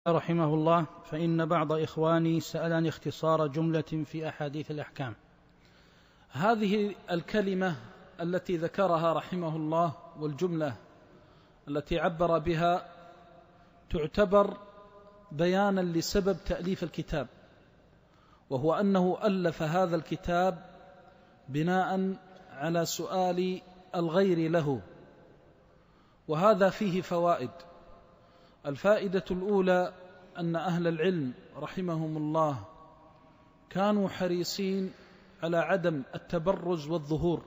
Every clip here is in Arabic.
رحمه الله. فإن بعض إخواني سألني اختصار جملة في أحاديث الأحكام. هذه الكلمة التي ذكرها رحمه الله والجملة التي عبر بها تعتبر بيانا لسبب تأليف الكتاب، وهو أنه ألف هذا الكتاب بناء على سؤال الغير له، وهذا فيه فوائد. الفائدة الأولى أن أهل العلم رحمهم الله كانوا حريصين على عدم التبرز والظهور،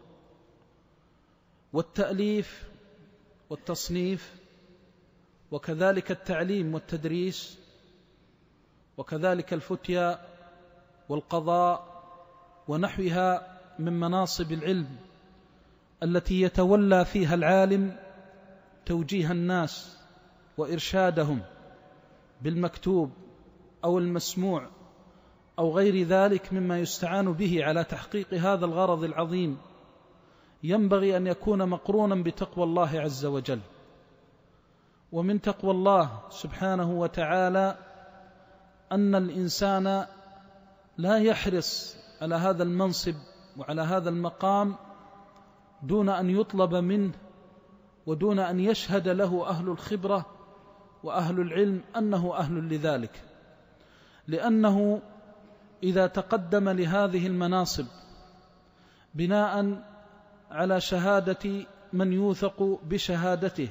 والتأليف والتصنيف، وكذلك التعليم والتدريس، وكذلك الفتيا والقضاء ونحوها من مناصب العلم التي يتولى فيها العالم توجيه الناس وإرشادهم بالمكتوب أو المسموع أو غير ذلك مما يستعان به على تحقيق هذا الغرض العظيم. ينبغي أن يكون مقرونا بتقوى الله عز وجل. ومن تقوى الله سبحانه وتعالى أن الإنسان لا يحرص على هذا المنصب وعلى هذا المقام دون أن يطلب منه ودون أن يشهد له أهل الخبرة وأهل العلم أنه أهل لذلك، لأنه إذا تقدم لهذه المناصب بناء على شهادة من يوثق بشهادته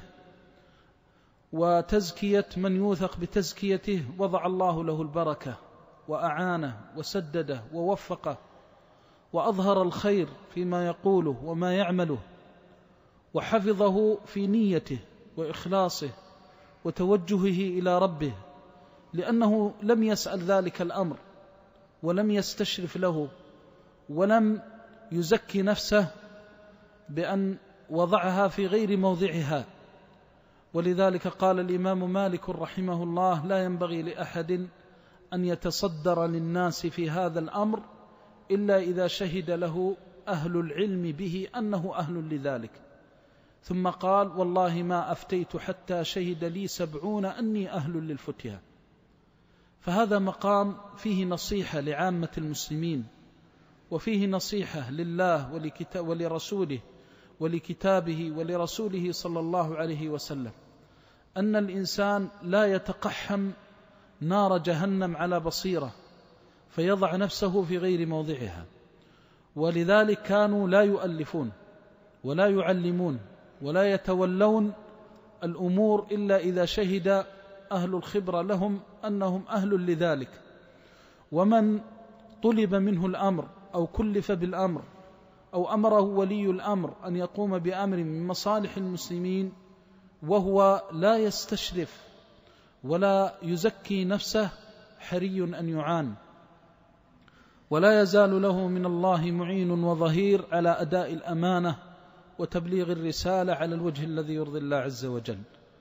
وتزكية من يوثق بتزكيته، وضع الله له البركة وأعانه وسدده ووفقه وأظهر الخير فيما يقوله وما يعمله، وحفظه في نيته وإخلاصه وتوجهه إلى ربه، لأنه لم يسأل ذلك الأمر ولم يستشرف له ولم يزكي نفسه بأن وضعها في غير موضعها. ولذلك قال الإمام مالك رحمه الله: لا ينبغي لأحد أن يتصدر للناس في هذا الأمر إلا إذا شهد له أهل العلم به أنه أهل لذلك. ثم قال: والله ما أفتيت حتى شهد لي 70 أني أهل للفتيا. فهذا مقام فيه نصيحة لعامة المسلمين، وفيه نصيحة لله ولرسوله ولكتابه ولرسوله صلى الله عليه وسلم، أن الإنسان لا يتقحم نار جهنم على بصيرة فيضع نفسه في غير موضعها. ولذلك كانوا لا يؤلفون ولا يعلمون ولا يتولون الأمور إلا إذا شهد أهل الخبرة لهم أنهم أهل لذلك. ومن طلب منه الأمر أو كلف بالأمر أو أمره ولي الأمر أن يقوم بأمر من مصالح المسلمين وهو لا يستشرف ولا يزكي نفسه، حري أن يعان، ولا يزال له من الله معين وظهير على أداء الأمانة وتبليغ الرسالة على الوجه الذي يرضي الله عز وجل.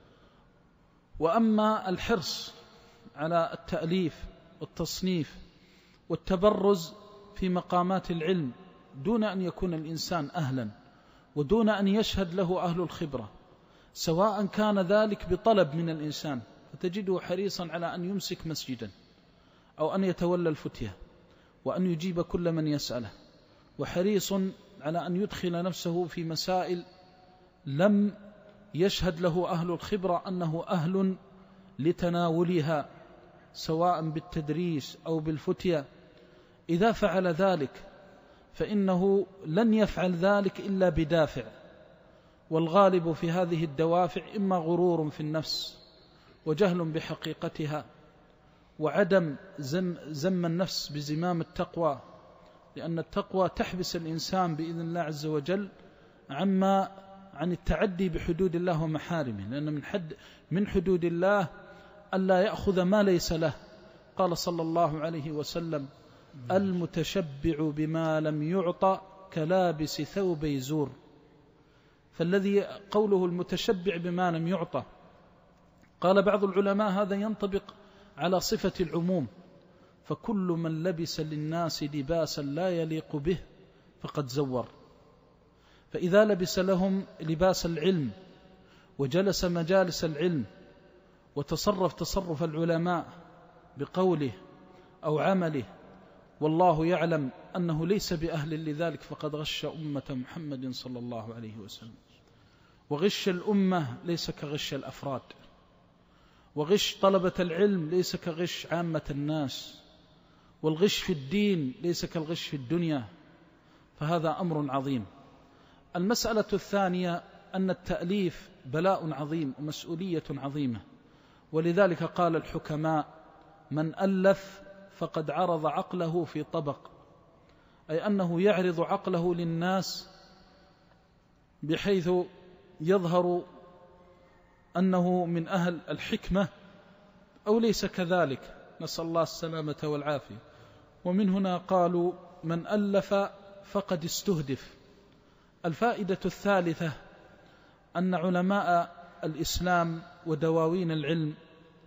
وأما الحرص على التأليف والتصنيف والتبرز في مقامات العلم دون أن يكون الإنسان أهلا ودون أن يشهد له أهل الخبرة، سواء كان ذلك بطلب من الإنسان فتجده حريصا على أن يمسك مسجدا أو أن يتولى الفتية وأن يجيب كل من يسأله، وحريص على أن يدخل نفسه في مسائل لم يشهد له أهل الخبرة أنه أهل لتناولها، سواء بالتدريس أو بالفتية. إذا فعل ذلك فإنه لن يفعل ذلك إلا بدافع، والغالب في هذه الدوافع إما غرور في النفس وجهل بحقيقتها وعدم زم النفس بزمام التقوى، لأن التقوى تحبس الإنسان بإذن الله عز وجل عن التعدي بحدود الله ومحارمه، لأن من حدود الله ألا يأخذ ما ليس له. قال صلى الله عليه وسلم: المتشبع بما لم يعطى كلابس ثوب يزور. فالذي قوله المتشبع بما لم يعطى، قال بعض العلماء هذا ينطبق على صفة العموم، فكل من لبس للناس لباسا لا يليق به فقد زور. فإذا لبس لهم لباس العلم وجلس مجالس العلم وتصرف تصرف العلماء بقوله أو عمله والله يعلم أنه ليس بأهل لذلك فقد غش أمة محمد صلى الله عليه وسلم. وغش الأمة ليس كغش الأفراد، وغش طلبة العلم ليس كغش عامة الناس، والغش في الدين ليس كالغش في الدنيا، فهذا أمر عظيم. المسألة الثانية أن التأليف بلاء عظيم ومسؤولية عظيمة، ولذلك قال الحكماء: من ألف فقد عرض عقله في طبق، أي أنه يعرض عقله للناس بحيث يظهر أنه من أهل الحكمة أو ليس كذلك، نسأل الله السلامة والعافية. ومن هنا قالوا: من ألف فقد استهدف. الفائدة الثالثة أن علماء الإسلام ودواوين العلم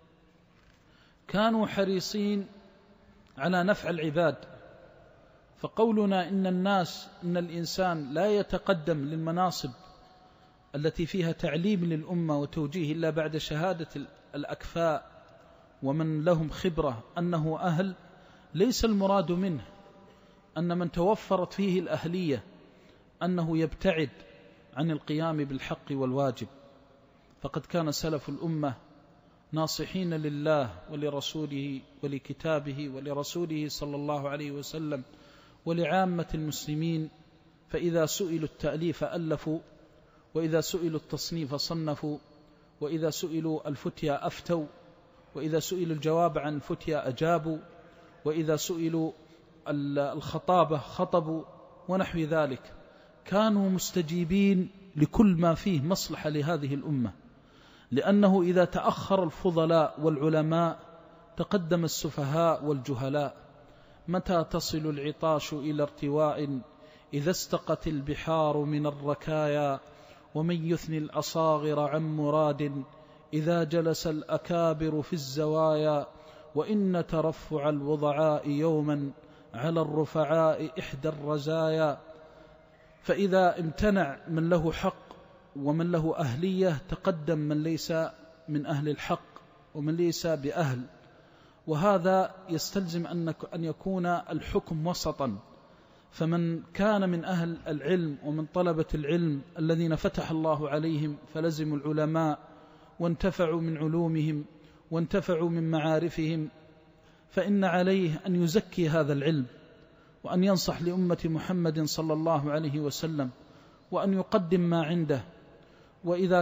كانوا حريصين على نفع العباد، فقولنا إن الإنسان لا يتقدم للمناصب التي فيها تعليم للأمة وتوجيه إلا بعد شهادة الأكفاء ومن لهم خبرة أنه أهل، ليس المراد منه أن من توفرت فيه الأهلية أنه يبتعد عن القيام بالحق والواجب، فقد كان سلف الأمة ناصحين لله ولرسوله ولكتابه ولرسوله صلى الله عليه وسلم ولعامة المسلمين، فإذا سئلوا التأليف ألفوا، وإذا سئلوا التصنيف صنفوا، وإذا سئلوا الفتيا أفتوا، وإذا سئلوا الجواب عن الفتيا أجابوا، وإذا سئلوا الخطابة خطبوا ونحو ذلك. كانوا مستجيبين لكل ما فيه مصلحة لهذه الأمة، لأنه إذا تأخر الفضلاء والعلماء تقدم السفهاء والجهلاء. متى تصل العطاش إلى ارتواء إذا استقت البحار من الركايا، ومن يثني الأصاغر عن مراد إذا جلس الأكابر في الزوايا، وإن ترفع الوضعاء يوما على الرفعاء إحدى الرزايا. فإذا امتنع من له حق ومن له أهلية تقدم من ليس من أهل الحق ومن ليس بأهل، وهذا يستلزم أن يكون الحكم وسطا. فمن كان من أهل العلم ومن طلبة العلم الذين فتح الله عليهم فلزموا العلماء وانتفعوا من علومهم وانتفعوا من معارفهم، فإن عليه أن يزكي هذا العلم وأن ينصح لأمة محمد صلى الله عليه وسلم وأن يقدم ما عنده. وإذا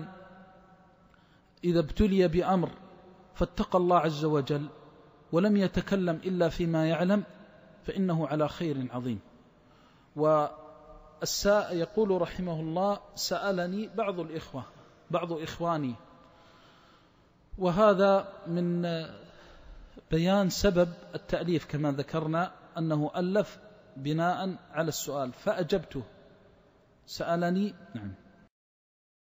ابتلي بأمر فاتقى الله عز وجل ولم يتكلم إلا فيما يعلم فإنه على خير عظيم. يقول رحمه الله: سألني بعض إخواني، وهذا من بيان سبب التأليف كما ذكرنا أنه ألف بناء على السؤال، فأجبته. سألني، نعم.